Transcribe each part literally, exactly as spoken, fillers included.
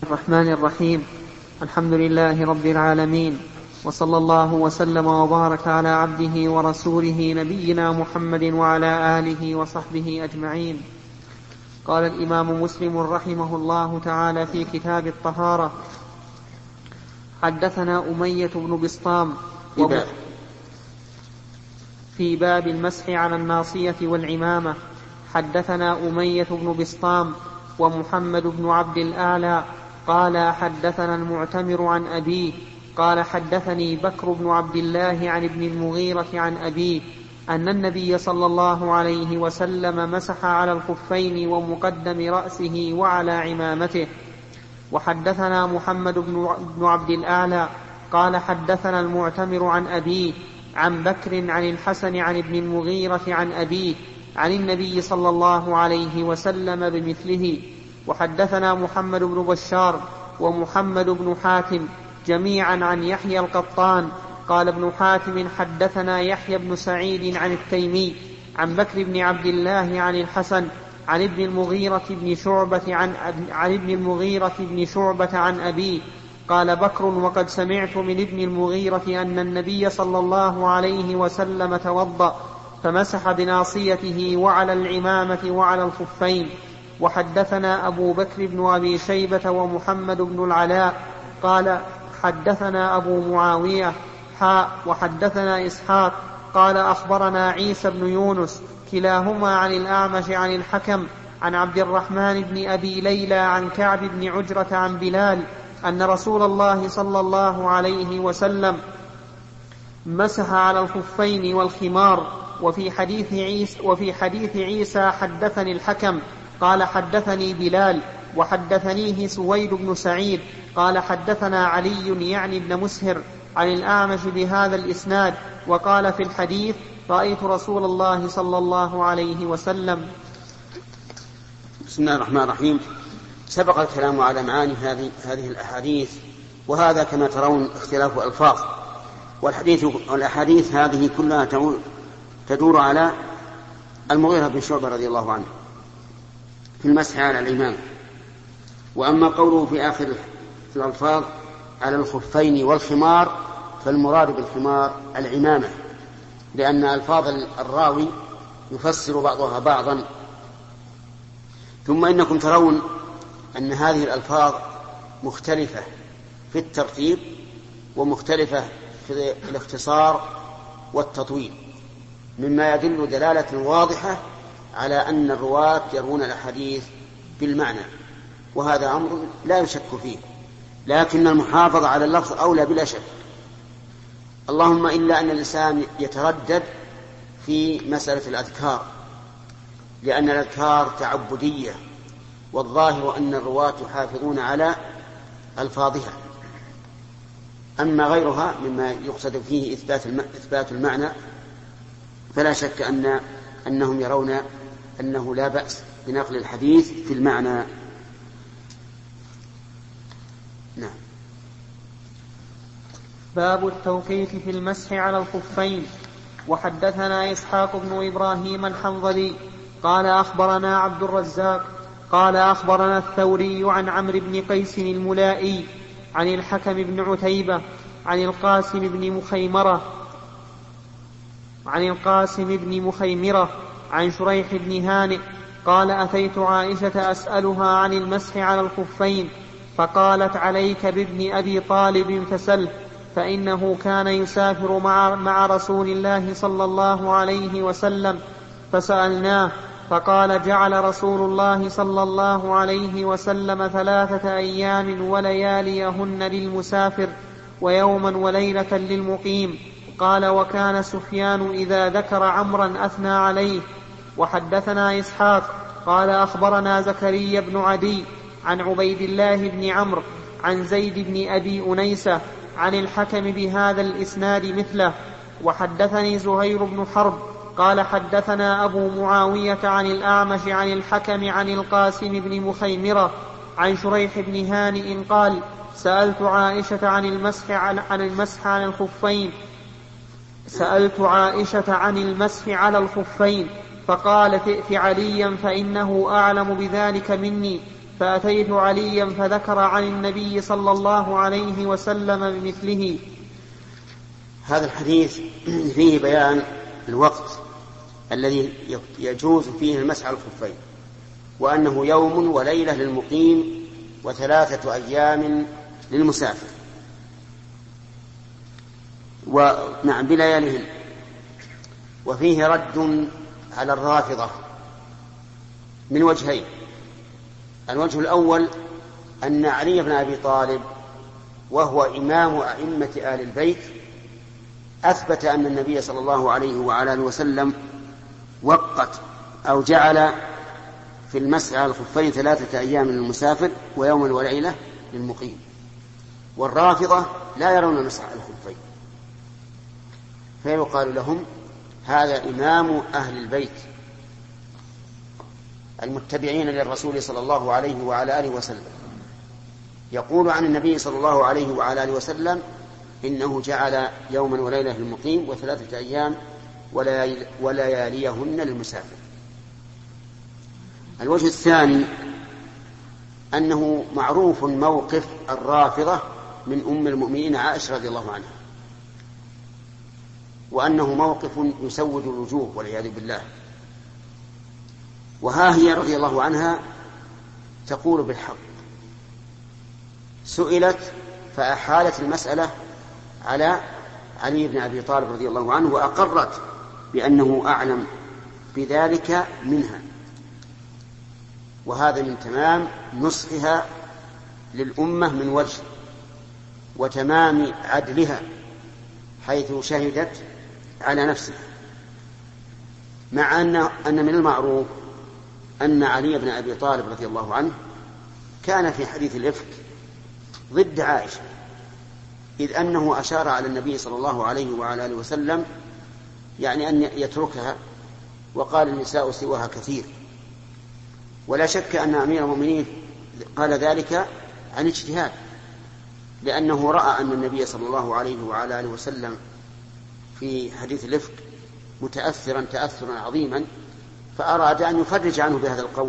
الرحمن الرحيم. الحمد لله رب العالمين، وصلى الله وسلم وبارك على عبده ورسوله نبينا محمد وعلى آله وصحبه أجمعين. قال الإمام مسلم رحمه الله تعالى في كتاب الطهارة: حدثنا أمية بن بسطام في باب المسح على الناصية والعمامة. حدثنا أمية بن بسطام ومحمد بن عبد الأعلى قال حدثنا المعتمر عن أبيه قال حدثني بكر بن عبد الله عن ابن المغيرة عن أبيه أن النبي صلى الله عليه وسلم مسح على الخفين ومقدم رأسه وعلى عمامته. وحدثنا محمد بن عبد الأعلى قال حدثنا المعتمر عن أبيه عن بكر عن الحسن عن ابن المغيرة عن أبيه عن النبي صلى الله عليه وسلم بمثله. وحدثنا محمد بن بشار ومحمد بن حاتم جميعا عن يحيى القطان قال ابن حاتم حدثنا يحيى بن سعيد عن التيمي عن بكر بن عبد الله عن الحسن عن ابن المغيرة بن شعبة عن, عن ابن المغيرة بن شعبة عن أبيه قال بكر: وقد سمعت من ابن المغيرة أن النبي صلى الله عليه وسلم توضأ فمسح بناصيته وعلى العمامة وعلى الخفين. وحدثنا أبو بكر بن أبي شيبة ومحمد بن العلاء قال حدثنا أبو معاوية حاء وحدثنا إسحاق قال أخبرنا عيسى بن يونس كلاهما عن الأعمش عن الحكم عن عبد الرحمن بن أبي ليلى عن كعب بن عجرة عن بلال أن رسول الله صلى الله عليه وسلم مسح على الخفين والخمار. وفي حديث عيسى, وفي حديث عيسى حدثني الحكم قال حدثني بلال وحدثنيه سويد بن سعيد قال حدثنا علي يعني ابن مسهر عن الأعمش بهذا الإسناد وقال في الحديث: رأيت رسول الله صلى الله عليه وسلم. بسم الله الرحمن الرحيم. سبق الكلام على معاني هذه هذه الأحاديث، وهذا كما ترون اختلاف ألفاظ، والحديث والأحاديث هذه كلها تدور على المغيرة بن شعبة رضي الله عنه في المسح على الإمام. وأما قوله في آخر الألفاظ على الخفين والخمار فالمراد بالخمار العمامة، لأن ألفاظ الراوي يفسر بعضها بعضا. ثم إنكم ترون أن هذه الألفاظ مختلفة في الترتيب ومختلفة في الاختصار والتطويل، مما يدل دلالة واضحة على أن الرواة يروون الأحاديث بالمعنى، وهذا أمر لا يشك فيه، لكن المحافظة على اللفظ أولى بلا شك. اللهم إلا أن الإنسان يتردد في مسألة الأذكار، لأن الأذكار تعبدية، والظاهر أن الرواة يحافظون على ألفاظها. أما غيرها مما يقصد فيه إثبات المعنى فلا شك أن أنهم يرون أنه لا بأس بنقل الحديث في المعنى. نعم. باب التوقيت في المسح على الخفين. وحدثنا إسحاق بن إبراهيم الحنظلي قال أخبرنا عبد الرزاق قال أخبرنا الثوري عن عمرو بن قيس الملائي عن الحكم بن عتيبة عن القاسم بن مخيمرة عن القاسم بن مخيمرة عن شريح بن هانئ قال أتيت عائشة أسألها عن المسح على الخفين فقالت: عليك بابن أبي طالب فسله، فإنه كان يسافر مع, مع رسول الله صلى الله عليه وسلم. فسألناه فقال: جعل رسول الله صلى الله عليه وسلم ثلاثة أيام ولياليهن للمسافر ويوما وليلة للمقيم. قال: وكان سفيان إذا ذكر عمرا أثنى عليه. وحدثنا إسحاق قال أخبرنا زكريا بن عدي عن عبيد الله بن عمرو عن زيد بن أبي أنيسة عن الحكم بهذا الإسناد مثله. وحدثني زهير بن حرب قال حدثنا أبو معاوية عن الأعمش عن الحكم عن القاسم بن مخيمرة عن شريح بن هانئ قال: سألت عائشة عن المسح عن المسح على الخفين سألت عائشة عن المسح على الخفين فقالت: ائت عليا فإنه أعلم بذلك مني. فأتيت عليا فذكر عن النبي صلى الله عليه وسلم بمثله. هذا الحديث فيه بيان الوقت الذي يجوز فيه المسح على الخفين، وأنه يوم وليلة للمقيم وثلاثة أيام للمسافر، ونعم بلياليهن. وفيه رد على الرافضة من وجهين. الوجه الأول أن علي بن أبي طالب وهو إمام أئمة آل البيت أثبت أن النبي صلى الله عليه وعلى آله وسلم وقت أو جعل في المسح على الخفين ثلاثة أيام للمسافر ويوما وليلة للمقيم. والرافضة لا يرون المسح على الخفين، فيقال لهم هذا إمام أهل البيت المتبعين للرسول صلى الله عليه وعلى آله وسلم، يقول عن النبي صلى الله عليه وعلى آله وسلم إنه جعل يوما وليلة للمقيم وثلاثة أيام ولياليهن للمسافر. الوجه الثاني أنه معروف موقف الرافضة من أم المؤمنين عائشة رضي الله عنها، وأنه موقف يسود الوجوه والعياذ بالله. وها هي رضي الله عنها تقول بالحق، سئلت فأحالت المسألة على علي بن أبي طالب رضي الله عنه، وأقرت بأنه أعلم بذلك منها. وهذا من تمام نصحها للأمة من وجه، وتمام عدلها حيث شهدت على نفسها، مع أن أن من المعروف أن علي بن أبي طالب رضي الله عنه كان في حديث الإفك ضد عائشة، إذ أنه أشار على النبي صلى الله عليه وعلى آله وسلم يعني أن يتركها، وقال النساء سواها كثير. ولا شك أن أمير المؤمنين قال ذلك عن اجتهاد، لأنه رأى أن النبي صلى الله عليه وعلى آله وسلم في حديث الإفك متأثرا تأثرا عظيما، فأراد أن يفرج عنه بهذا القول،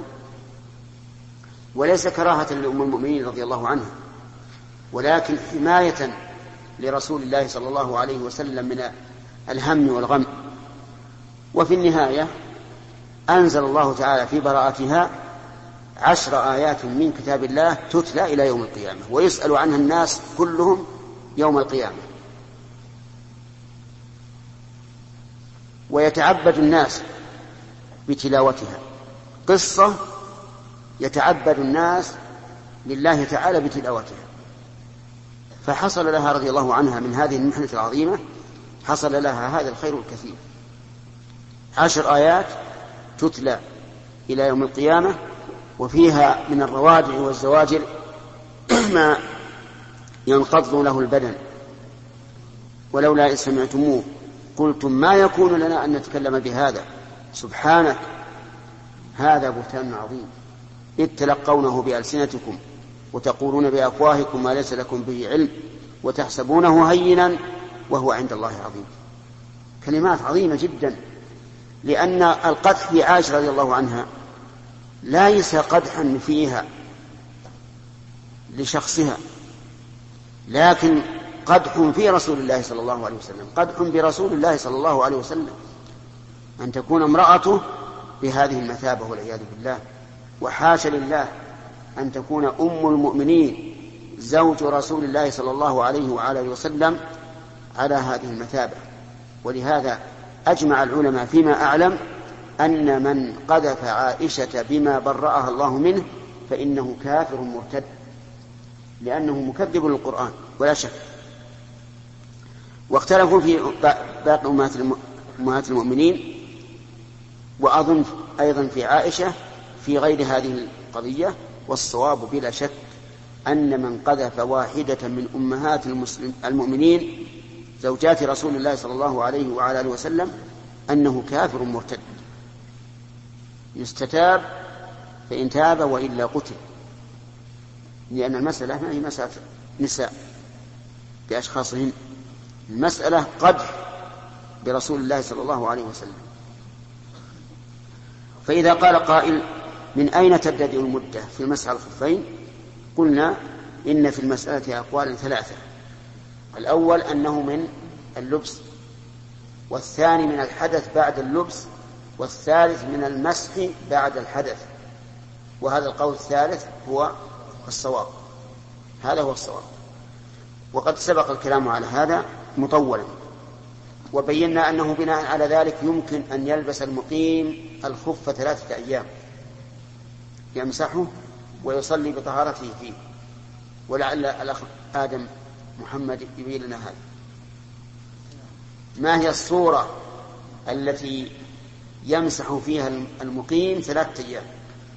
وليس كراهة لأم المؤمنين رضي الله عنها، ولكن حماية لرسول الله صلى الله عليه وسلم من الهم والغم. وفي النهاية أنزل الله تعالى في براءتها عشر آيات من كتاب الله تتلى إلى يوم القيامة، ويسأل عنها الناس كلهم يوم القيامة. ويتعبد الناس بتلاوتها، قصة يتعبد الناس لله تعالى بتلاوتها. فحصل لها رضي الله عنها من هذه المحنة العظيمة، حصل لها هذا الخير الكثير. عشر آيات تتلى إلى يوم القيامة، وفيها من الروادع والزواجر ما ينقض له البدن. ولولا إذ سمعتموه قلتم ما يكون لنا أن نتكلم بهذا سبحانك هذا بهتان عظيم، إذ تلقونه بألسنتكم وتقولون بأفواهكم ما ليس لكم به علم وتحسبونه هينا وهو عند الله عظيم. كلمات عظيمة جدا، لأن القدح في عائشة رضي الله عنها ليس قدحا فيها لشخصها، لكن قدح في رسول الله صلى الله عليه وسلم، قدح برسول الله صلى الله عليه وسلم، أن تكون امرأته بهذه المثابة والعياذ بالله. وحاشا لله أن تكون أم المؤمنين زوج رسول الله صلى الله عليه وعلى آله وسلم على هذه المثابة. ولهذا أجمع العلماء فيما أعلم أن من قذف عائشة بما برأها الله منه فإنه كافر مرتد، لأنه مكذب للقرآن ولا شك. واختلفوا في باقي أمهات المؤمنين، وأظن أيضا في عائشة في غير هذه القضية. والصواب بلا شك أن من قذف واحدة من أمهات المسلم المؤمنين زوجات رسول الله صلى الله عليه وعلى آله وسلم أنه كافر مرتد، يستتاب فإن تاب وإلا قتل، لأن المسألة ما هي مسألة نساء بأشخاصهن، المسألة قدح برسول الله صلى الله عليه وسلم. فإذا قال قائل من أين تبتدئ المدة في المسح على الخفين؟ قلنا إن في المسألة أقوال ثلاثة. الأول أنه من اللبس، والثاني من الحدث بعد اللبس، والثالث من المسح بعد الحدث، وهذا القول الثالث هو الصواب. هذا هو الصواب. وقد سبق الكلام على هذا مطولا، وبينا أنه بناء على ذلك يمكن أن يلبس المقيم الخف ثلاثة أيام يمسحه ويصلي بطهارته فيه. ولعل الأخ آدم محمد يبين لنا هذا. ما هي الصورة التي يمسح فيها المقيم ثلاثة أيام؟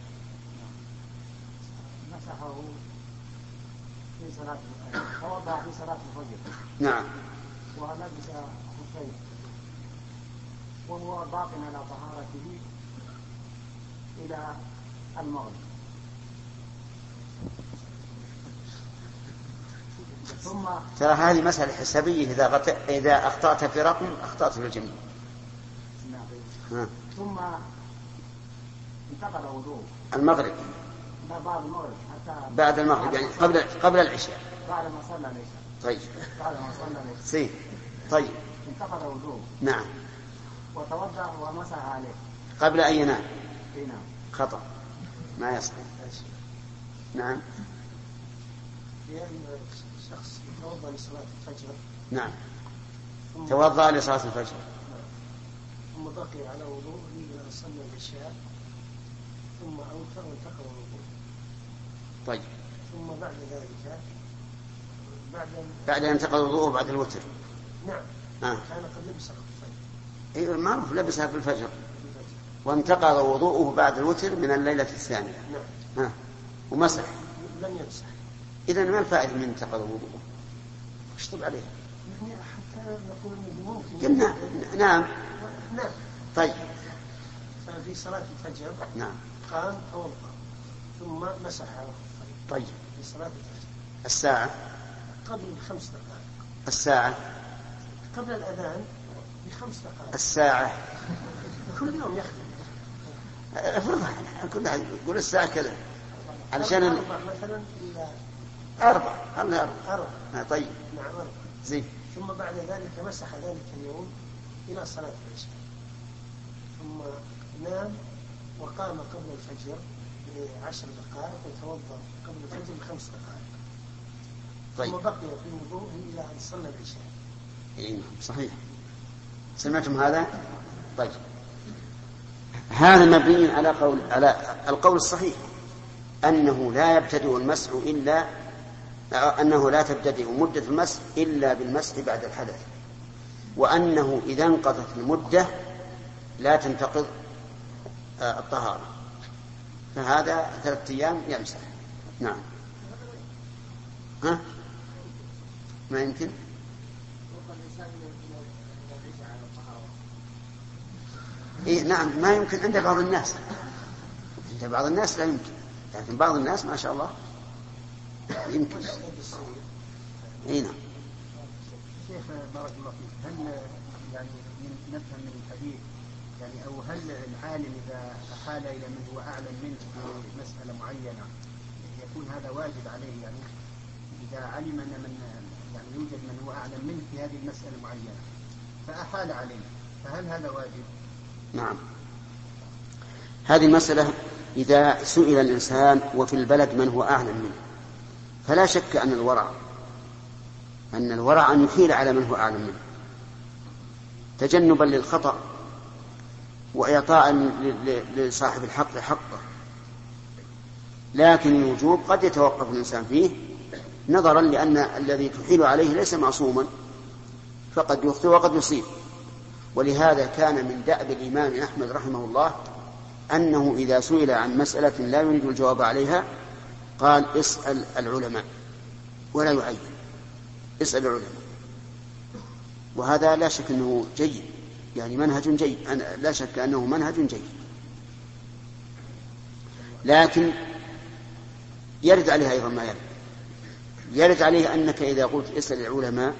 مسحه في صلاة توضأ في صلاة الفجر. نعم. ولبس خفين وهو باق على طهارته إلى المغرب. ثم ترى هذه مسألة حسابية، إذا غط... إذا أخطأت في رقم أخطأت في الجميع. نعم. ثم انتقل وضوء المغرب بعد المغرب حتى بعد المغرب يعني قبل قبل العشاء. بعد ما صلى العشاء. طيب. بعد ما صلى العشاء. سي. طيب. انتقل وضوء. نعم. وتوضأ ومسح عليه. قبل أن ينام. نعم. خطأ. ما يصح. نعم. شخص توضأ لصلاة الفجر. نعم. توضأ لصلاة الفجر. ثم بقي على وضوء إلى صلى العشاء ثم أوتر وانتقل وضوء. طيب. ثم بعد ذلك بعد بعد أن انتقل وضوءه بعد الوتر. نعم. آه. كان قد لبس الخفين. إيه معروف لبسها في الفجر. وانتقل وضوءه بعد الوتر من الليلة الثانية. نعم. آه. ومسح. لم يمسح. إذن ما الفائدة من انتقل وضوءه؟ اشطب عليه. يعني حتى نقول ممكن. قلنا نعم. نعم. طيب. في صلاة الفجر. نعم. قام توضأ ثم مسح على الخفين. طيب. في صلاة الفجر. الساعة. قبل بخمس دقائق. الساعة. قبل الأذان بخمس دقائق. الساعة. كل يوم يختلف. افرضها كلها يقول الساعة كذا علشان أربع مثلا إلى أربع. خلنا أربع. أربع. آه طيب. نعم أربع. زين. ثم بعد ذلك مسح ذلك اليوم إلى صلاة العشاء ثم نام وقام قبل الفجر بعشر دقائق وتوضأ قبل الفجر بخمس دقائق. طيب. ثم بقي في وضوءه إلى أن صلى العشاء. إيه صحيح. سمعتم هذا؟ طيب. هذا مبني على قول على القول الصحيح أنه لا يبتدئ المسح إلا أنه لا تبتدئ مدة المسح إلا بالمسح بعد الحدث، وأنه إذا انقضت المدة لا تنتقض الطهارة، فهذا ثلاثة أيام يمسح. نعم. ها؟ ما يمكن؟ إيه نعم ما يمكن عند بعض الناس، عند بعض الناس لا يمكن، لكن بعض الناس ما شاء الله يمكن. اي نعم. شيخ بارك الله فيك، هل يعني نفهم من الحديث يعني او هل العالم اذا احال الى من هو اعلم منه في مساله معينه يكون هذا واجب عليه؟ يعني اذا علم ان من يعني يوجد من هو اعلم منه في هذه المساله المعينه فاحال عليه، فهل هذا واجب؟ نعم. هذه المسألة إذا سئل الإنسان وفي البلد من هو أعلم منه فلا شك أن الورع أن الورع أن يحيل على من هو أعلم منه تجنبا للخطأ وإعطاء لصاحب الحق حقه، لكن الوجوب قد يتوقف الإنسان فيه نظرا لأن الذي تحيل عليه ليس معصوما فقد يخطئ وقد يصيب. ولهذا كان من دأب الإمام أحمد رحمه الله أنه إذا سئل عن مسألة لا يريد الجواب عليها قال اسأل العلماء ولا يعين، اسأل العلماء. وهذا لا شك أنه جيد، يعني منهج جيد، لا شك أنه منهج جيد، لكن يرد عليها أيضا ما يرد يرد عليه أنك إذا قلت اسأل العلماء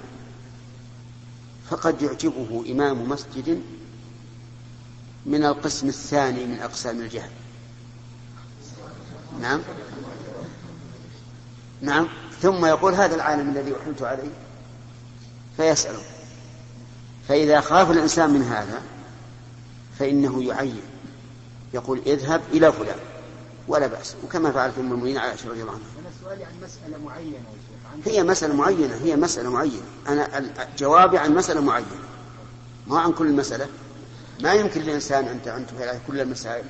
فقد يعجبه إمام مسجد من القسم الثاني من أقسام الجهل نعم نعم ثم يقول هذا العالم الذي أحلت عليه فيسأله. فإذا خاف الإنسان من هذا فإنه يعين، يقول اذهب إلى فلان ولا بأس، وكما فعلت أم المؤمنين عائشة رضي الله عنها. أنا سؤالي عن مسألة معينة. هي مسألة معينة هي مسألة معينة أنا جوابي عن مسألة معينة ما عن كل المسألة. ما يمكن للإنسان أن أن تفعل كل المسائل.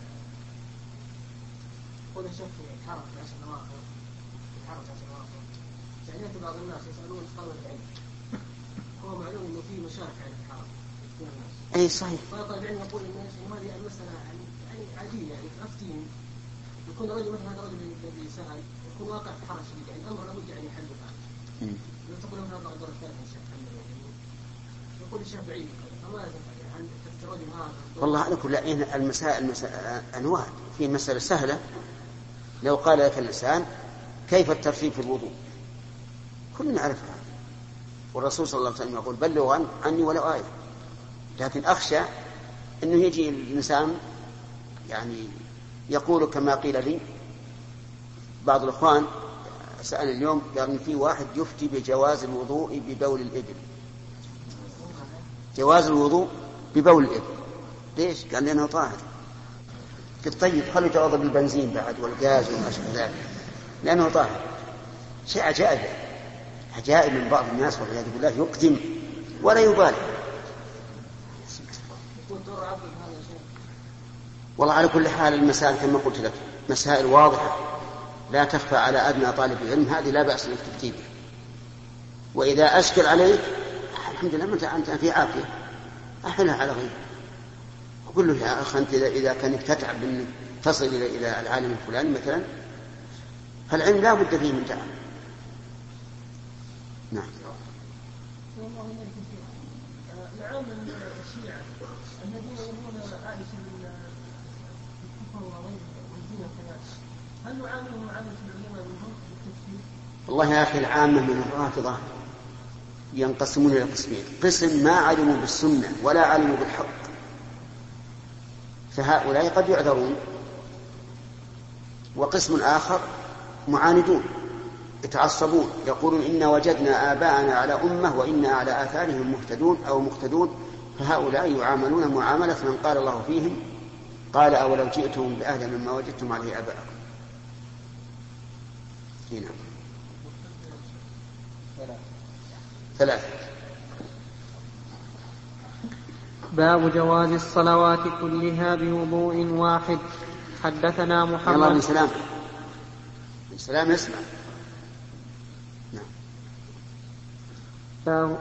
قول الشيخ في حرف عشر نوافل حرف عشر نوافل سمعت بعض الناس يسألون طلب العلم، هو معلوم إنه في مشارك عن الحرف من الناس. أي صحيح. فطالب العلم يقول إن هذه المسألة يعني عادية يعني أفتين يكون رجل مثل هذا الرجل الذي سأل يكون واقع في حرج شديد يعني الأمر لابد يعني يحل فيه. لو تقول لهم هذا الدور الثالث الشيخ يقول الشيخ بعيد فما لازم يعني تفترض هذا. والله على كل حال المسائل المسائل أنواع. في مسألة سهلة لو قال لك الإنسان كيف الترتيب في الوضوء كلنا نعرفها، والرسول صلى الله عليه وسلم يقول بلغوا عني ولو آية. لكن أخشى أنه يجي الإنسان يعني يقول كما قيل لي بعض الإخوان سأل اليوم قال في واحد يفتي بجواز الوضوء ببول الإبل. جواز الوضوء ببول الإبل ليش؟ قال لأنه طاهر. قلت طيب خلوا يتوضأ بالبنزين بعد والغاز وما شابه ذلك لأنه طاهر. شيء عجائب عجائب من بعض الناس والعياذ بالله يقدم ولا يبالي. والله على كل حال المسائل كما قلت لك مسائل واضحة لا تخفى على أدنى طالب علم، هذه لا بأس لك تكتيبه. وإذا أشكل عليك الحمد لله أنت في عافية أحلها على غيرك وقل له يا أخي أنت إذا كانت تتعب أن تصل إلى العالم الفلاني مثلا فالعلم لا بد فيه من تعب. نعم. العام الشيعة الذين يرون عائشة بالكفر والزنا كذلك هل نعاملهم معاملة العلماء منهم بالتكفير؟ والله يا أخي العامة من الرافضة ينقسمون إلى قسمين: قسم ما علموا بالسنة ولا علموا بالحق، فهؤلاء قد يعذرون، وقسم آخر معاندون يتعصبون يقولون إن وجدنا آباءنا على أمة وإنا على آثارهم مهتدون أو مقتدون، فهؤلاء يعاملون معاملة من قال الله فيهم قال أولو جئتم بأهل مما وجدتم عليه آباءكم. هنا ثلاثة. باب جواز الصلوات كلها بوضوء واحد. حدثنا محمد الله من سلام من سلام يسمع. نعم. باب,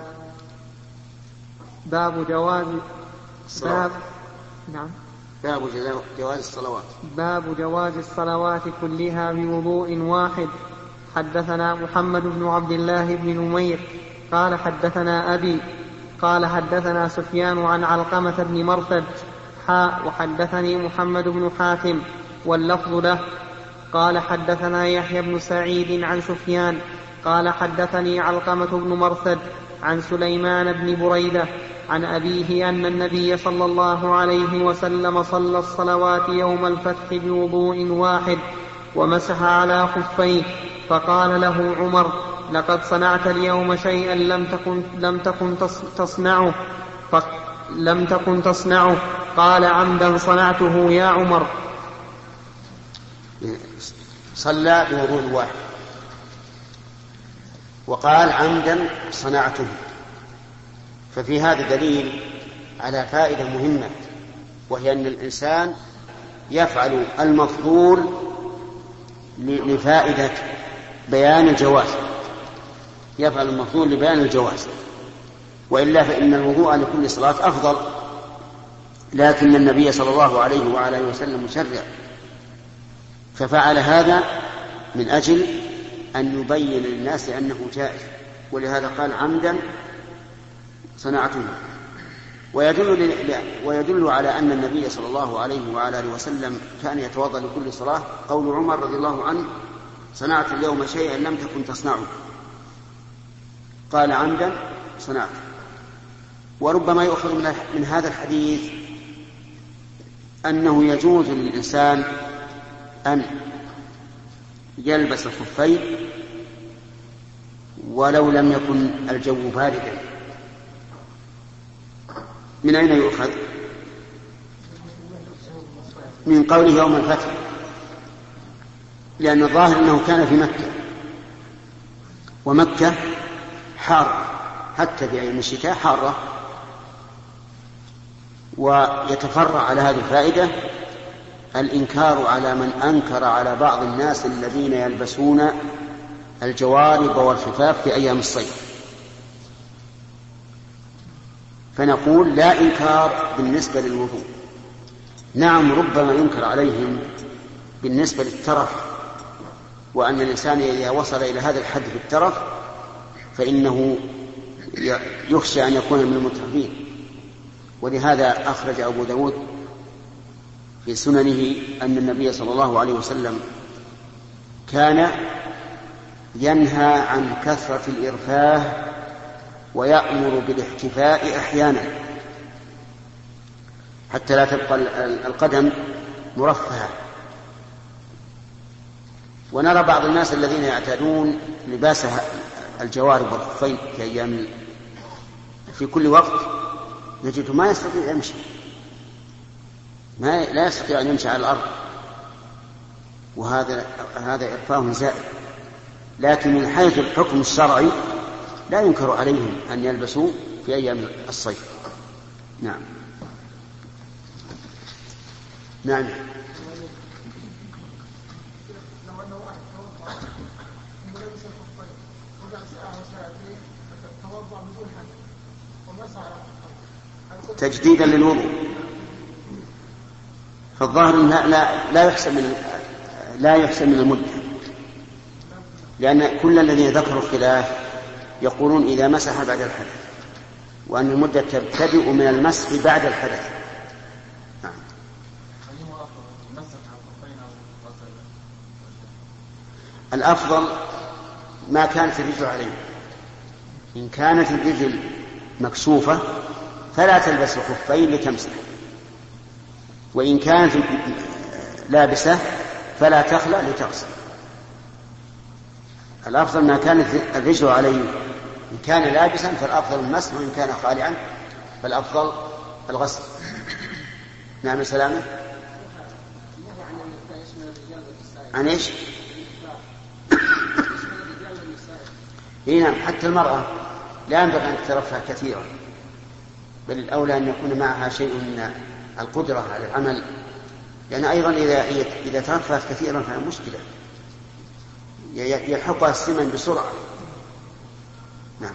باب جواز باب نعم باب جواز الصلوات باب جواز الصلوات كلها بوضوء واحد. حدثنا محمد بن عبد الله بن نمير قال حدثنا أبي قال حدثنا سفيان عن علقمة بن مرثد حاء وحدثني محمد بن حاتم واللفظ له قال حدثنا يحيى بن سعيد عن سفيان قال حدثني علقمة بن مرثد عن سليمان بن بريدة عن أبيه أن النبي صلى الله عليه وسلم صلى الصلوات يوم الفتح بوضوء واحد ومسح على خفيه، فقال له عمر: لقد صنعت اليوم شيئا لم تكن, لم تكن تصنعه لم تكن تصنعه قال: عمدا صنعته يا عمر. صلى بوضوء واحد وقال: عمدا صنعته. ففي هذا دليل على فائدة مهمة، وهي أن الإنسان يفعل المفضول لفائدة بيان الجواز يفعل المفضول لبيان الجواز وإلا فإن الوضوء لكل صلاة أفضل، لكن النبي صلى الله عليه وعلى آله وسلم مشرع، ففعل هذا من أجل أن يبين للناس أنه جائز، ولهذا قال: عمدا صنعته. ويدل, ويدل على أن النبي صلى الله عليه وعلى آله وسلم كان يتوضأ لكل صلاة قول عمر رضي الله عنه: صنعت اليوم شيئا لم تكن تصنعه، قال: عمدا صنعت. وربما يؤخذ من هذا الحديث أنه يجوز للإنسان أن يلبس الخفين ولو لم يكن الجو باردا. من أين يؤخذ؟ من قوله يوم الفتح، لأن الظاهر أنه كان في مكة، ومكة حارة حتى في أيام الشتاء حارة. ويتفرع على هذه الفائدة الإنكار على من أنكر على بعض الناس الذين يلبسون الجوارب والخفاف في أيام الصيف. فنقول لا إنكار بالنسبة للوضوء، نعم ربما ينكر عليهم بالنسبة للترف، وأن الإنسان إذا وصل إلى هذا الحد في الترف فإنه يخشى أن يكون من المترفين. ولهذا أخرج أبو داود في سننه أن النبي صلى الله عليه وسلم كان ينهى عن كثرة الإرفاه ويأمر بالاحتفاء أحيانا حتى لا تبقى القدم مرفهة. ونرى بعض الناس الذين يعتادون لباس الجوارب والخفين في أيام في كل وقت نجده ما يستطيع يمشي، ما لا يستطيع أن يمشي على الأرض، وهذا هذا إرفاه زائد. لكن من حيث الحكم الشرعي لا ينكر عليهم أن يلبسوا في أيام الصيف. نعم نعم تجديدا للوضوء. فالظاهر لا لا لا يحسب من لا يحسب من المدة، لأن كل الذين ذكروا الخلاف يقولون إذا مسح بعد الحدث، وأن المدة تبتدئ من المسح بعد الحدث. نعم. الأفضل ما كانت الرجل عليه. إن كانت الرجل مكشوفة فلا تلبس الخفين لتمسح، وإن كانت لابسة فلا تخلع لتغسل. الأفضل ما كانت الرجل عليه. إن كان لابسا فالأفضل المسح، وإن كان خالعا فالأفضل الغسل. نعم سلامة. عن إيش؟ نعم حتى المرأة لا ينبغي أن تترفه كثيرا، بل الأولى أن يكون معها شيء من القدرة على العمل، لأن أيضا إذا إذا ترفهت كثيرا فهي مشكلة، يلحقها السمن بسرعة. نعم.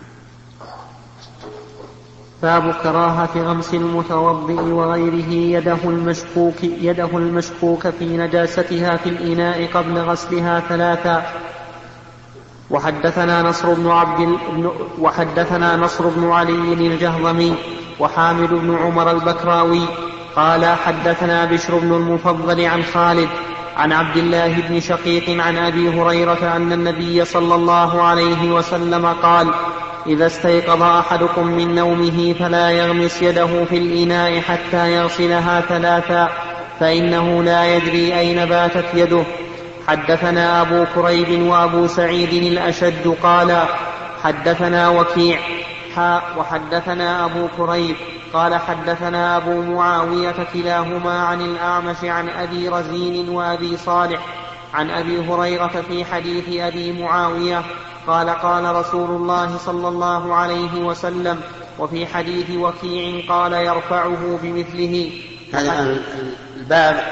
باب كراهة غمس المتوضئ وغيره يده المشكوك يده المشكوك في نجاستها في الإناء قبل غسلها ثلاثا. وحدثنا نصر بن عبد وحدثنا نصر بن علي الجهضمي وحامد بن عمر البكراوي قال حدثنا بشر بن المفضل عن خالد عن عبد الله بن شقيق عن أبي هريرة أن النبي صلى الله عليه وسلم قال: إذا استيقظ أحدكم من نومه فلا يغمس يده في الإناء حتى يغسلها ثلاثا، فإنه لا يدري أين باتت يده. حدثنا أبو كريب وأبو سعيد الأشد قال حدثنا وكيع حاء وحدثنا أبو كريب قال حدثنا أبو معاوية كلاهما عن الأعمش عن أبي رزين وأبي صالح عن أبي هريرة في حديث أبي معاوية قال قال رسول الله صلى الله عليه وسلم. وفي حديث وكيع قال يرفعه بمثله. هذا الباب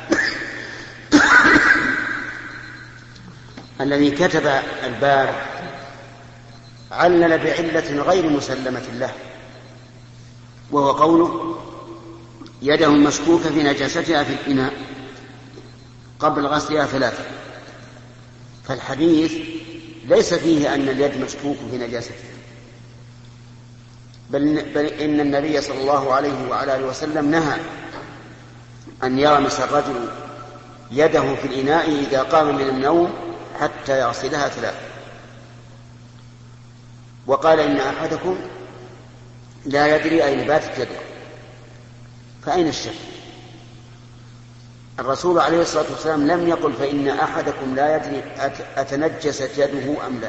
الذي كتب الباب علل بعلة غير مسلمة له، وهو قوله يده المشكوكة في نجاستها في الإناء قبل غسلها ثلاثة. فالحديث ليس فيه أن اليد مشكوك في نجاستها، بل, بل إن النبي صلى الله عليه وعلى آله وسلم نهى أن يغمس الرجل يده في الإناء إذا قام من النوم حتى يغسلها ثلاثة. وقال إن أحدكم لا يدري أين باتت يده. فأين الشك؟ الرسول عليه الصلاة والسلام لم يقل فإن أحدكم لا يدري أتنجست يده أم لا.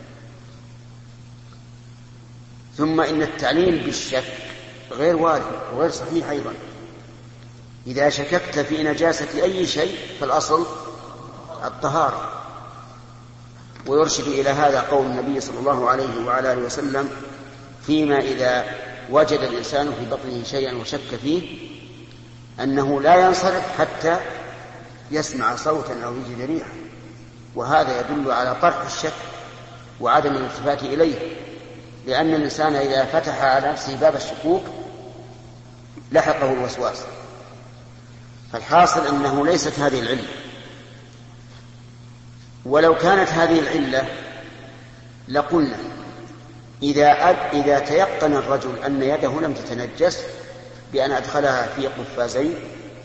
ثم إن التعليل بالشك غير وارد وغير صحيح أيضا. إذا شككت في نجاسة أي شيء فالأصل الطهارة. ويرشد إلى هذا قول النبي صلى الله عليه وعلى آله وسلم فيما إذا وجد الإنسان في بطنه شيئا وشك فيه أنه لا ينصرف حتى يسمع صوتا أو يجد ريحا، وهذا يدل على طرح الشك وعدم الالتفات إليه، لأن الإنسان إذا فتح على نفسه باب الشكوك لحقه الوسواس. فالحاصل أنه ليست هذه العلة، ولو كانت هذه العلة لقلنا إذا إذا تيقن الرجل أن يده لم تتنجس بأن أدخلها في قفازين،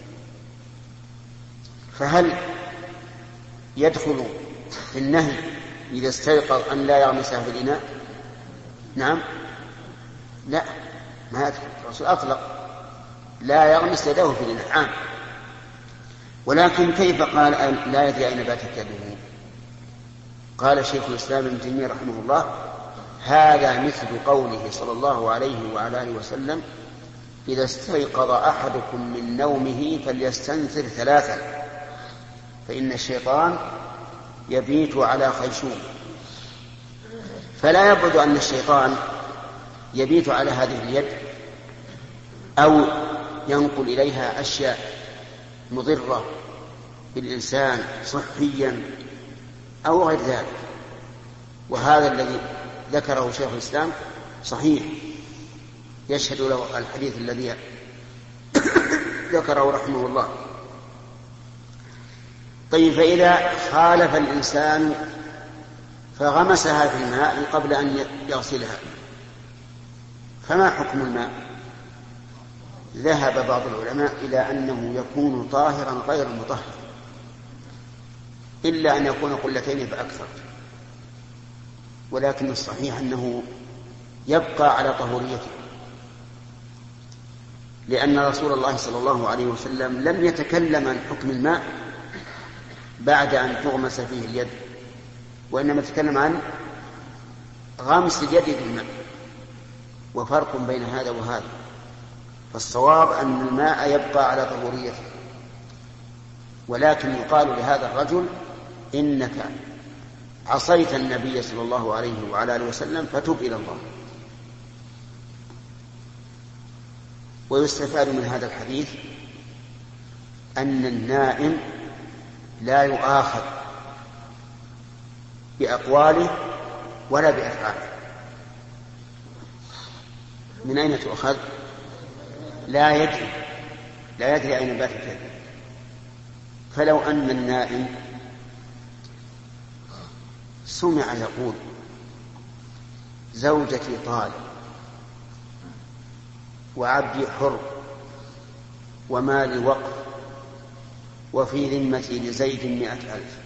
فهل يدخل في النهي إذا استيقظ أن لا يغمسها في الإناء؟ نعم، لا، ما يدخل. الرسول أطلق لا يغمس يده في الإناء عام. ولكن كيف قال لا يدري أين باتت يده؟ قال شيخ الإسلام ابن تيمية رحمه الله هذا مثل قوله صلى الله عليه وعلى آله وسلم إذا استيقظ أحدكم من نومه فليستنثر ثلاثا فإن الشيطان يبيت على خيشوم. فلا يبعد أن الشيطان يبيت على هذه اليد أو ينقل إليها أشياء مضرة بالإنسان صحيا أو غير ذلك. وهذا الذي ذكره شيخ الإسلام صحيح، يشهد له الحديث الذي ذكره رحمه الله. طيب، فإذا خالف الإنسان فغمسها في الماء قبل أن يغسلها فما حكم الماء؟ ذهب بعض العلماء إلى أنه يكون طاهرا غير مطهر إلا أن يكون قلتين فأكثر، ولكن الصحيح أنه يبقى على طهوريته، لأن رسول الله صلى الله عليه وسلم لم يتكلم عن حكم الماء بعد أن تغمس فيه اليد، وإنما تكلم عن غمس اليد في الماء، وفرق بين هذا وهذا. فالصواب أن الماء يبقى على طهوريته، ولكن يقال لهذا الرجل إنك عصيت النبي صلى الله عليه وعلى آله وسلم فتب إلى الله. ويستفاد من هذا الحديث أن النائم لا يؤاخذ بأقواله ولا بأفعاله. من أين تؤخذ؟ لا يدري لا يدري أين بات الكذب. فلو أن النائم سمع يقول زوجتي طالب وعبدي حر ومالي وقف وفي ذمتي لزيد مئة ألف،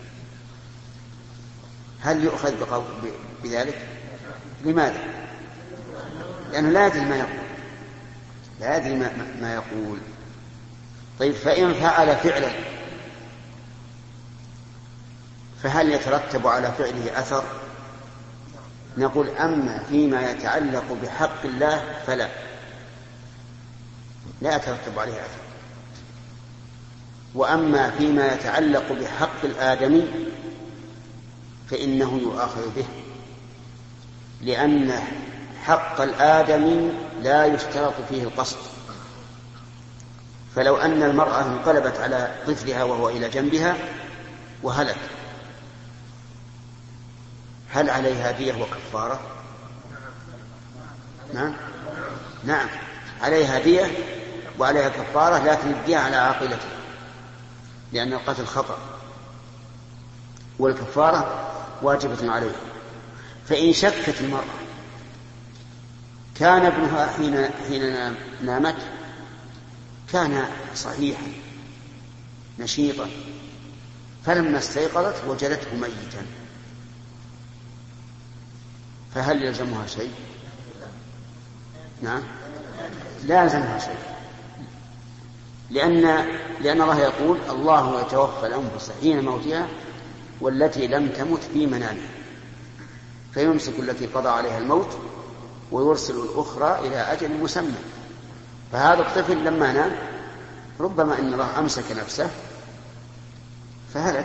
هل يؤخذ بذلك؟ لماذا؟ لأنه لا يدري ما يقول لا يدري ما, ما يقول. طيب، فإن فعل فعلا فهل يترتب على فعله أثر؟ نقول أما فيما يتعلق بحق الله فلا لا يترتب عليه أثر، وأما فيما يتعلق بحق الآدمي فإنه يؤاخذ به، لأن حق الآدمي لا يشترط فيه القصد. فلو أن المرأة انقلبت على طفلها وهو إلى جنبها وهلك، هل عليها دية وكفارة؟ نعم نعم عليها دية وعليها كفارة، لكن الدية على عاقلته لأن القتل خطأ، والكفارة واجبة عليه. فإن شكت المرأة كان ابنها حين حين نامت كان صحيحا نشيطا، فلما استيقظت وجدته ميتا، فهل يلزمها شيء؟ نعم، لا يلزمها شيء، لأن, لأن الله يقول الله يتوفى الأنفس حين موتها والتي لم تمت في منامها فيمسك التي قضى عليها الموت ويرسل الأخرى إلى أجل مسمى. فهذا الطفل لما نام ربما أن الله أمسك نفسه فهلك.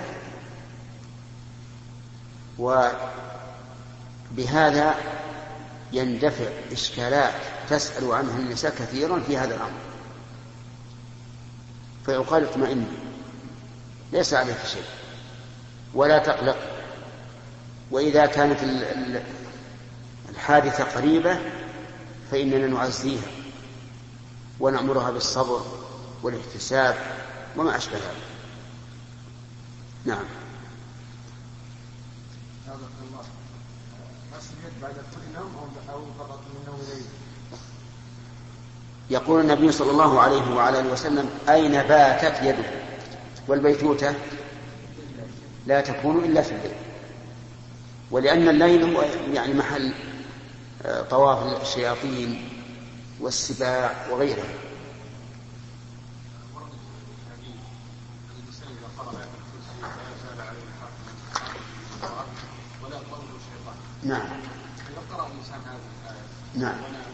وبهذا يندفع إشكالات تسأل عنها النساء كثيرا في هذا الأمر، فيقال اطمئن ليس عليك شيء ولا تقلق، وإذا كانت الحادثة قريبة فإننا نعزيها ونأمرها بالصبر والاحتساب وما أشبه ذلك. نعم. يقول النبي صلى الله عليه وعلى اله وسلم أين باتت يده، والبيتوتة لا تكون إلا في الليل، ولأن الليل هو يعني محل طواف الشياطين والسباع وغيرها. نعم. نعم.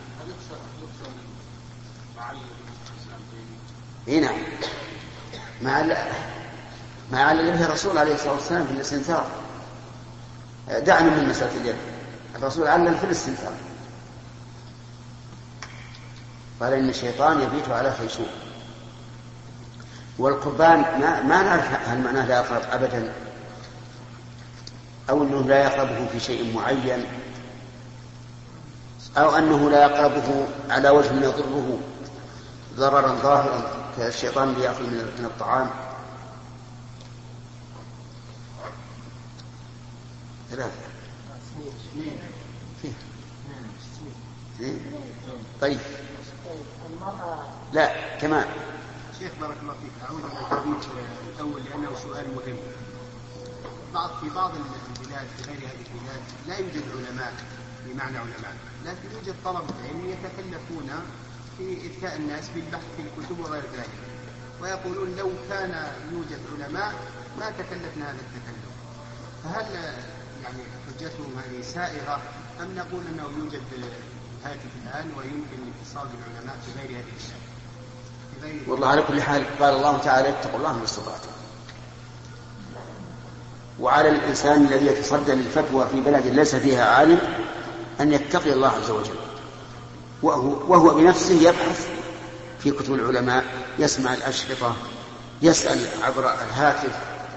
إيه نعم. مع ما علل به الرسول عليه الصلاة والسلام في الاستنثار. دعنا من مسألة اليد، الرسول علل في الاستنثار قال إن الشيطان يبيت على خيشوم. والقربان ما, ما نعرف هل معناه لا يقرب أبدا أو أنه لا يقربه في شيء معين أو أنه لا يقربه على وجه يضره ضررا ظاهرا كالشيطان اللي يأكل من الطعام. ثلاثة طيب لا كمان شيخ بارك الله فيك، أعود إلى الحديث الأول لأنه سؤال مهم. بعض في بعض البلاد في غير هذه البلاد لا يوجد علماء بمعنى علماء، لكن يوجد طلبة علم يتكلفون في إذكاء الناس بالبحث في الكتب وغير ذلك، ويقولون لو كان يوجد علماء ما تكلفنا هذا التكلف. فهل يعني حجتهم هذه سائغة أم نقول أنه يوجد هاتف الآن ويمكن الاتصال بالعلماء في غير هذه البلاد؟ والله على كل حال قال الله تعالى اتقوا الله ما استطعتم، وعلى الإنسان الذي يتصدى للفتوى في بلد ليس فيها عالم أن يتقي الله عز وجل، وهو, وهو بنفسه يبحث في كتب العلماء، يسمع الأشرطة، يسأل عبر الهاتف.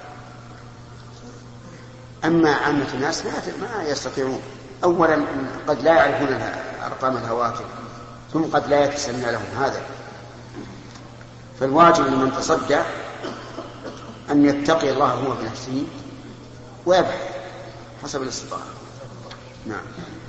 أما عامة الناس ما يستطيعون، أولا قد لا يعرفون أرقام الهواتف، ثم قد لا يتسنى لهم هذا. فالواجب لمن تصدى أن يتقي الله هو بنفسه ويبحث حسب الاستطاعة. نعم.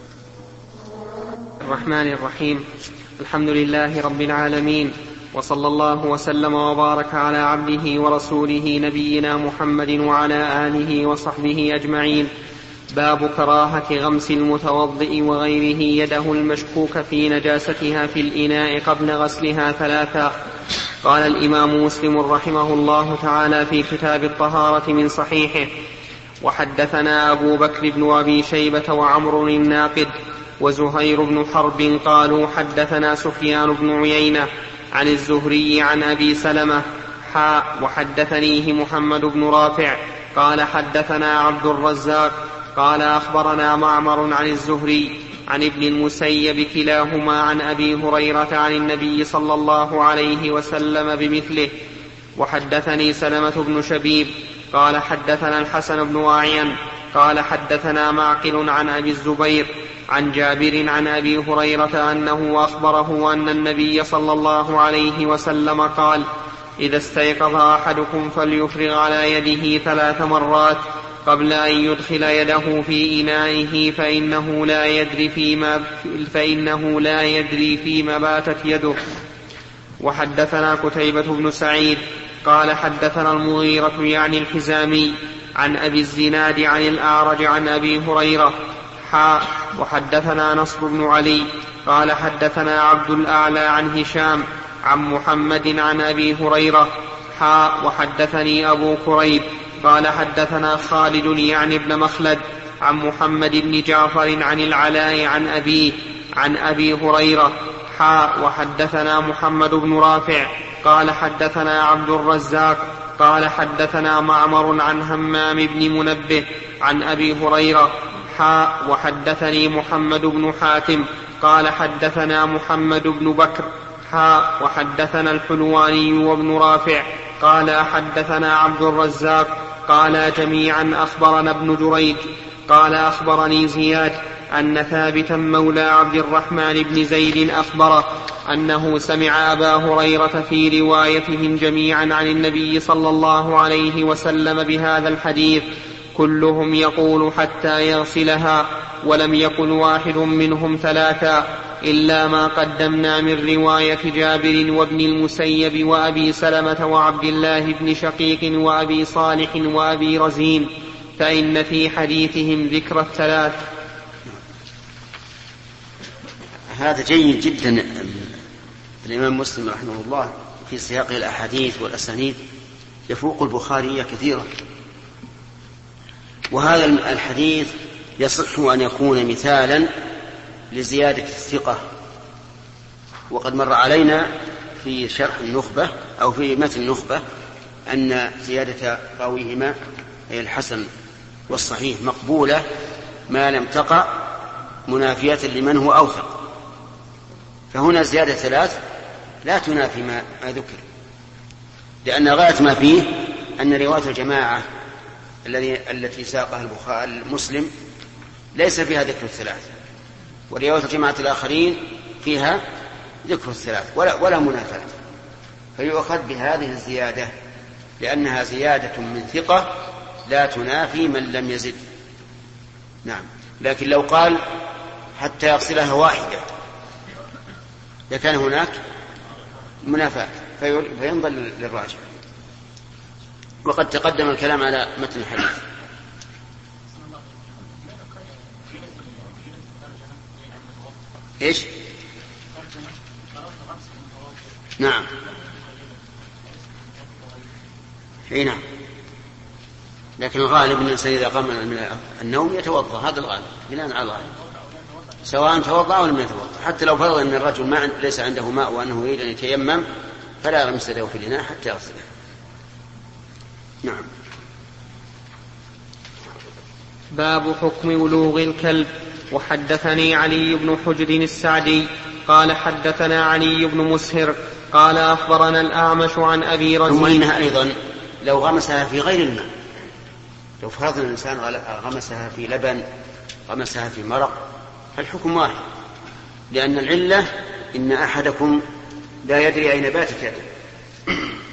الرحمن الرحيم. الحمد لله رب العالمين، وصلى الله وسلم وبارك على عبده ورسوله نبينا محمد وعلى آله وصحبه أجمعين. باب كراهة غمس المتوضئ وغيره يده المشكوك في نجاستها في الإناء قبل غسلها ثلاثا. قال الإمام مسلم رحمه الله تعالى في كتاب الطهارة من صحيحه: وحدثنا أبو بكر بن أبي شيبة وعمر الناقد وزهير بن حرب قالوا حدثنا سفيان بن عيينة عن الزهري عن أبي سلمة حاء وحدثنيه محمد بن رافع قال حدثنا عبد الرزاق قال أخبرنا معمر عن الزهري عن ابن المسيب كلاهما عن أبي هريرة عن النبي صلى الله عليه وسلم بمثله. وحدثني سلمة بن شبيب قال حدثنا الحسن بن واعيا قال حدثنا معقل عن أبي الزبير عن جابر عن أبي هريرة أنه أخبره أن النبي صلى الله عليه وسلم قال: إذا استيقظ أحدكم فليفرغ على يده ثلاث مرات قبل أن يدخل يده في إنائه فإنه لا يدري فيما, فإنه لا يدري فيما باتت يده. وحدثنا قتيبة بن سعيد قال حدثنا المغيرة يعني الحزامي عن أبي الزناد عن الأعرج عن أبي هريرة حاء وحدثنا نصر بن علي قال حدثنا عبد الأعلى عن هشام عن محمد عن أبي هريرة حاء وحدثني أبو كريب قال حدثنا خالد يعني ابن مخلد عن محمد بن جعفر عن العلاء عن أبيه عن أبي هريرة حاء وحدثنا محمد بن رافع قال حدثنا عبد الرزاق قال حدثنا معمر عن همام بن منبه عن أبي هريرة حاء وحدثني محمد بن حاتم قال حدثنا محمد بن بكر حاء وحدثنا الحلواني وابن رافع قال حدثنا عبد الرزاق قال جميعا أخبرنا ابن جريج قال أخبرني زياد أن ثابتا مولى عبد الرحمن بن زيد أخبره أنه سمع أبا هريرة في روايتهم جميعا عن النبي صلى الله عليه وسلم بهذا الحديث كلهم يقول حتى يغسلها ولم يقل واحد منهم ثلاثا إلا ما قدمنا من رواية جابر وابن المسيب وأبي سلمة وعبد الله بن شقيق وأبي صالح وأبي رزين فإن في حديثهم ذكر الثلاث. هذا جيد جدا. الإمام مسلم رحمه الله في سياق الأحاديث والأسانيد يفوق البخاري كثيرا، وهذا الحديث يصح أن يكون مثالا لزيادة الثقة. وقد مر علينا في شرح النخبة أو في متن النخبة أن زيادة راويهما أي الحسن والصحيح مقبولة ما لم تقع منافية لمن هو أوثق. فهنا زيادة ثلاث لا تنافي ما ذكر، لأن غاية ما فيه أن رواية الجماعة الذي التي ساقها البخاري المسلم ليس فيها ذكر الثلاث، ورواية الجماعة الآخرين فيها ذكر الثلاث ولا, ولا منافاة، فيؤخذ بهذه الزيادة لأنها زيادة من ثقة لا تنافي من لم يزد. نعم، لكن لو قال حتى يغسلها واحدة لكان هناك منافاة فينظر للراجح. وقد تقدم الكلام على متن الحديث. إيش؟ نعم اي نعم، لكن الغالب ان الانسان اذا قام من النوم يتوضا، هذا الغالب بناء على الغالب، سواء توضا او لم يتوضا. حتى لو فرض ان الرجل ما ليس عنده ماء وانه يريد ان يتيمم فلا يغمس يده في الاناء حتى يغسله. نعم. باب حكم ولوغ الكلب. وحدثني علي بن حجر السعدي قال حدثنا علي بن مسهر قال أخبرنا الأعمش عن أبي رزين. ثم إنها أيضا لو غمسها في غير الماء، لو فرضنا الإنسان غمسها في لبن غمسها في مرق فالحكم واحد، لأن العلة إن أحدكم لا يدري أين باتت يده.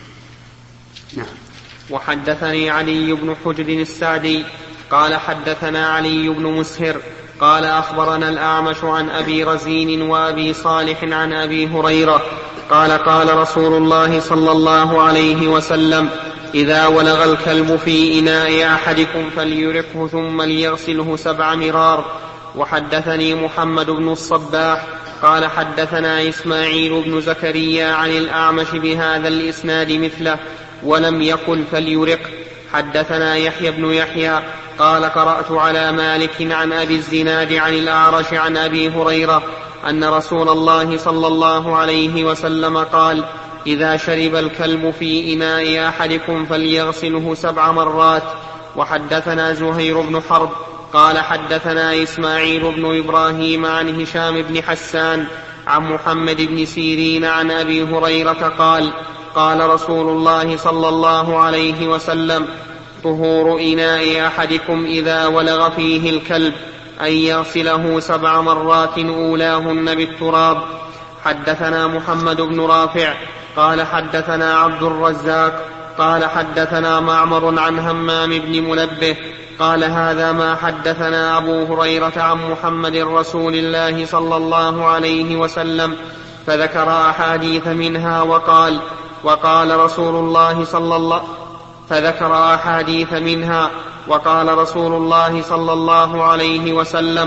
نعم. وحدثني علي بن حجر السعدي قال حدثنا علي بن مسهر قال أخبرنا الأعمش عن أبي رزين وأبي صالح عن أبي هريرة قال قال رسول الله صلى الله عليه وسلم إذا ولغ الكلب في إناء أحدكم فليرقه ثم ليغسله سبع مرار. وحدثني محمد بن الصباح قال حدثنا إسماعيل بن زكريا عن الأعمش بهذا الإسناد مثله ولم يقل فليرق. حدثنا يحيى بن يحيى قال قرأت على مالك عن أبي الزناد عن الأعرج عن أبي هريرة أن رسول الله صلى الله عليه وسلم قال إذا شرب الكلب في إناء أحدكم فليغسله سبع مرات. وحدثنا زهير بن حرب قال حدثنا إسماعيل بن إبراهيم عن هشام بن حسان عن محمد بن سيرين عن أبي هريرة قال قال رسول الله صلى الله عليه وسلم طهور إناء أحدكم إذا ولغ فيه الكلب أن يغسله سبع مرات أولاهن بالتراب. حدثنا محمد بن رافع قال حدثنا عبد الرزاق قال حدثنا معمر عن همام بن منبه قال هذا ما حدثنا أبو هريرة عن محمد رسول الله صلى الله عليه وسلم فذكر أحاديث منها وقال وقال رسول الله صلى الله فذكر أحاديث منها وقال رسول الله صلى الله عليه وسلم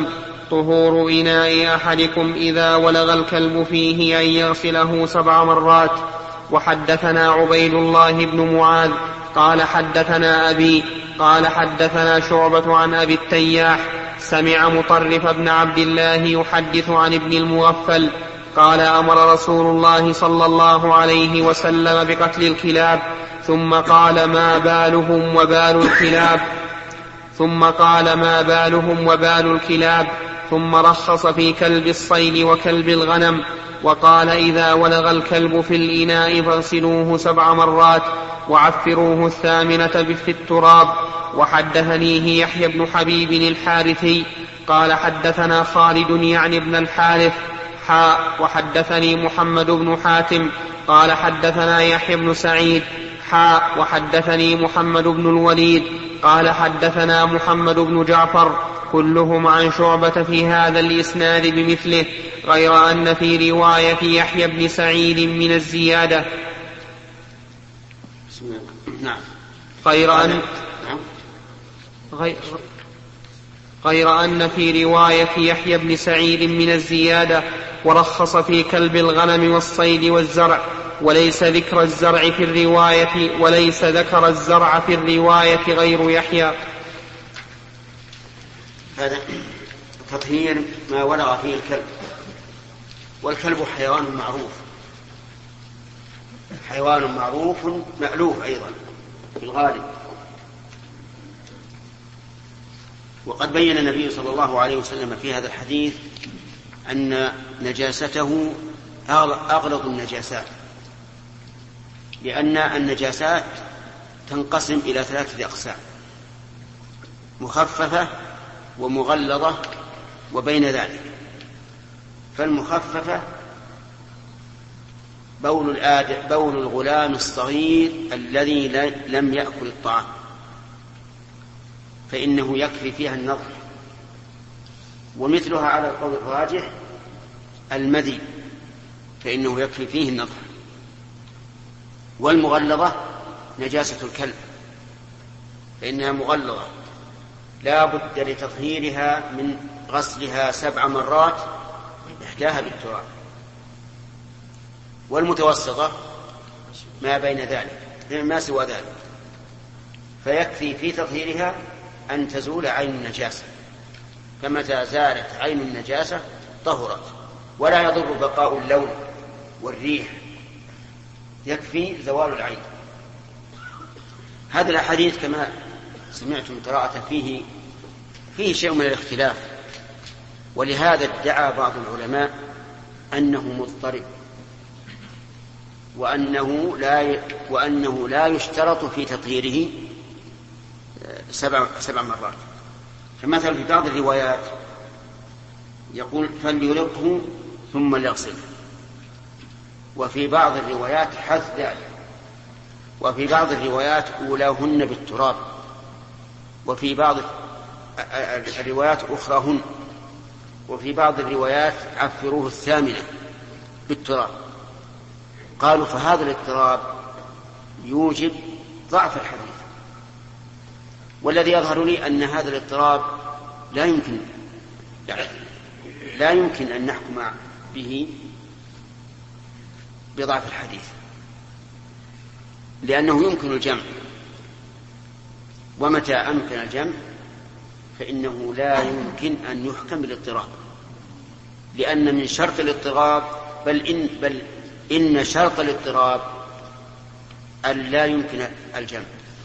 طهور إناء أحدكم إذا ولغ الكلب فيه أن يغسله سبع مرات. وحدثنا عبيد الله بن معاذ قال حدثنا أبي قال حدثنا شعبة عن أبي التياح سمع مطرف بن عبد الله يحدث عن ابن المغفل قال أمر رسول الله صلى الله عليه وسلم بقتل الكلاب ثم قال ما بالهم وبال الكلاب ثم قال ما بالهم وبال الكلاب ثم رخص في كلب الصيد وكلب الغنم وقال إذا ولغ الكلب في الإناء فاغسلوه سبع مرات وعفروه الثامنة في التراب. وحدثنيه يحيى بن حبيب الحارثي قال حدثنا خالد يعني ابن الحارث حاء وحدثني محمد بن حاتم قال حدثنا يحيى بن سعيد حاء وحدثني محمد بن الوليد قال حدثنا محمد بن جعفر كلهم عن شعبة في هذا الإسناد بمثله غير أن في رواية يحيى بن سعيد من الزيادة غير أن غير أن في رواية يحيى بن سعيد من الزيادة ورخص في كلب الغنم والصيد والزرع وليس ذكر الزرع في الرواية وليس ذكر الزرع في الرواية غير يحيى. هذا تطهير ما ولغ فيه الكلب. والكلب حيوان معروف حيوان معروف مألوف أيضا في الغالب. وقد بين النبي صلى الله عليه وسلم في هذا الحديث أن نجاسته أغلظ النجاسات، لأن النجاسات تنقسم إلى ثلاثة أقسام: مخففة ومغلظة وبين ذلك. فالمخففة بول الآدم بول الغلام الصغير الذي لم يأكل الطعام، فإنه يكفي فيها النظر. ومثلها على القول الراجح المذي، فإنه يكفي فيه النظر. والمغلظة نجاسة الكلب، فإنها مغلظة لا بد لتطهيرها من غسلها سبع مرات إحداها بالتراب. والمتوسطة ما بين ذلك ما سوى ذلك، فيكفي في تطهيرها أن تزول عين النجاسة، فمتى زالت عين النجاسة طهرت، ولا يضر بقاء اللون والريح، يكفي زوال العين. هذا الحديث كما سمعتم قراءة فيه فيه شيء من الاختلاف، ولهذا ادعى بعض العلماء أنه مضطرب، وأنه لا وأنه لا يشترط في تطهيره سبع سبع مرات. فمثلا في بعض الروايات يقول فليلقه ثم ليغسله، وفي بعض الروايات حذف ذلك، وفي بعض الروايات أولاهن بالتراب، وفي بعض الروايات أخراهن، وفي بعض الروايات عفروه الثامنة بالتراب. قالوا فهذا الاضطراب يوجب ضعف الحديث، والذي يظهر لي أن هذا الاضطراب لا يمكن يعني لا يمكن أن نحكم به بضعف الحديث، لأنه يمكن الجمع، ومتى أمكن الجمع فإنه لا يمكن أن يحكم بالاضطراب، لأن من شرط الاضطراب بل إن, بل إن شرط الاضطراب أن لا يمكن الجمع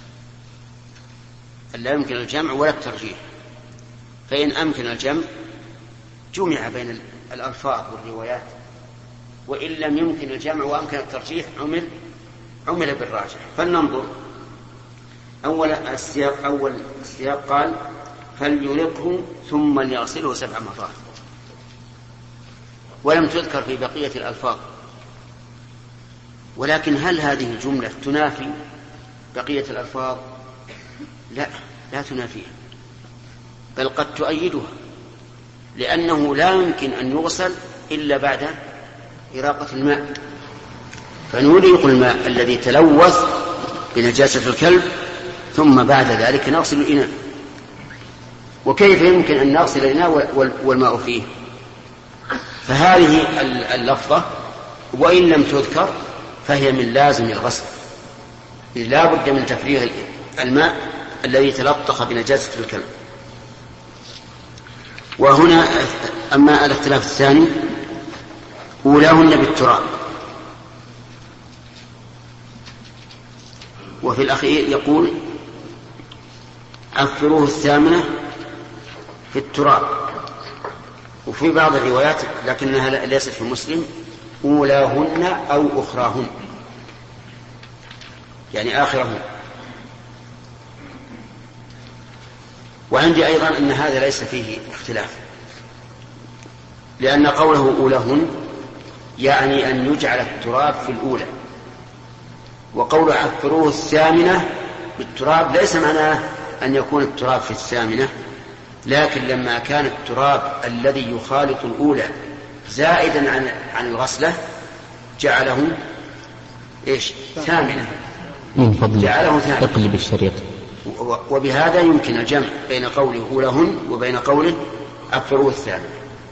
أن لا يمكن الجمع ولا الترجيح. فإن أمكن الجمع جمع بين الألفاظ والروايات، وإن لم يمكن الجمع وأمكن الترجيح عمل عمل بالراجح. فلننظر أول السياق. أول السياق قال فليلقه ثم ليغسله سبع مرات، ولم تذكر في بقية الألفاظ. ولكن هل هذه الجملة تنافي بقية الألفاظ؟ لا، لا تنافيها، بل قد تؤيدها، لأنه لا يمكن أن يغسل إلا بعد إراقة الماء، فنريق الماء الذي تلوث بنجاسة الكلب ثم بعد ذلك نغسل الإناء. وكيف يمكن أن نغسل الإناء والماء فيه؟ فهذه اللفظة وإن لم تذكر فهي من لازم الغسل، لا بد من تفريغ الماء الذي تلطخ بنجاسة الكلب. وهنا أما الاختلاف الثاني أولاهن بالتراب، وفي الأخير يقول عفروه الثامنة في التراب. وفي بعض الروايات لكنها ليست في مسلم أولاهن أو أخراهن، يعني آخرهن. وعندي أيضا أن هذا ليس فيه اختلاف، لأن قوله أولاهن يعني أن يجعل التراب في الأولى، وقول عفروه الثامنة بالتراب ليس معناه أن يكون التراب في الثامنة، لكن لما كان التراب الذي يخالط الأولى زائدا عن عن الغسلة جعله إيش ثامنة، من فضل جعله ثامنة. اقلب الشريط. وبهذا يمكن الجمع بين قوله أولهن وبين قوله عفروه الثامنة.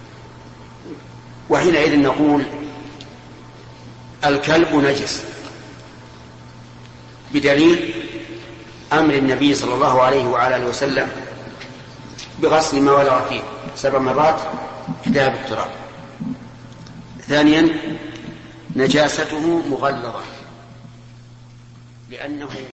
وحينئذ نقول الكلب نجس بدليل أمر النبي صلى الله عليه وعلى آله وسلم بغسل ما ولغ فيه سبع مرات إحداها بالتراب. ثانيا نجاسته مغلظة، لأنه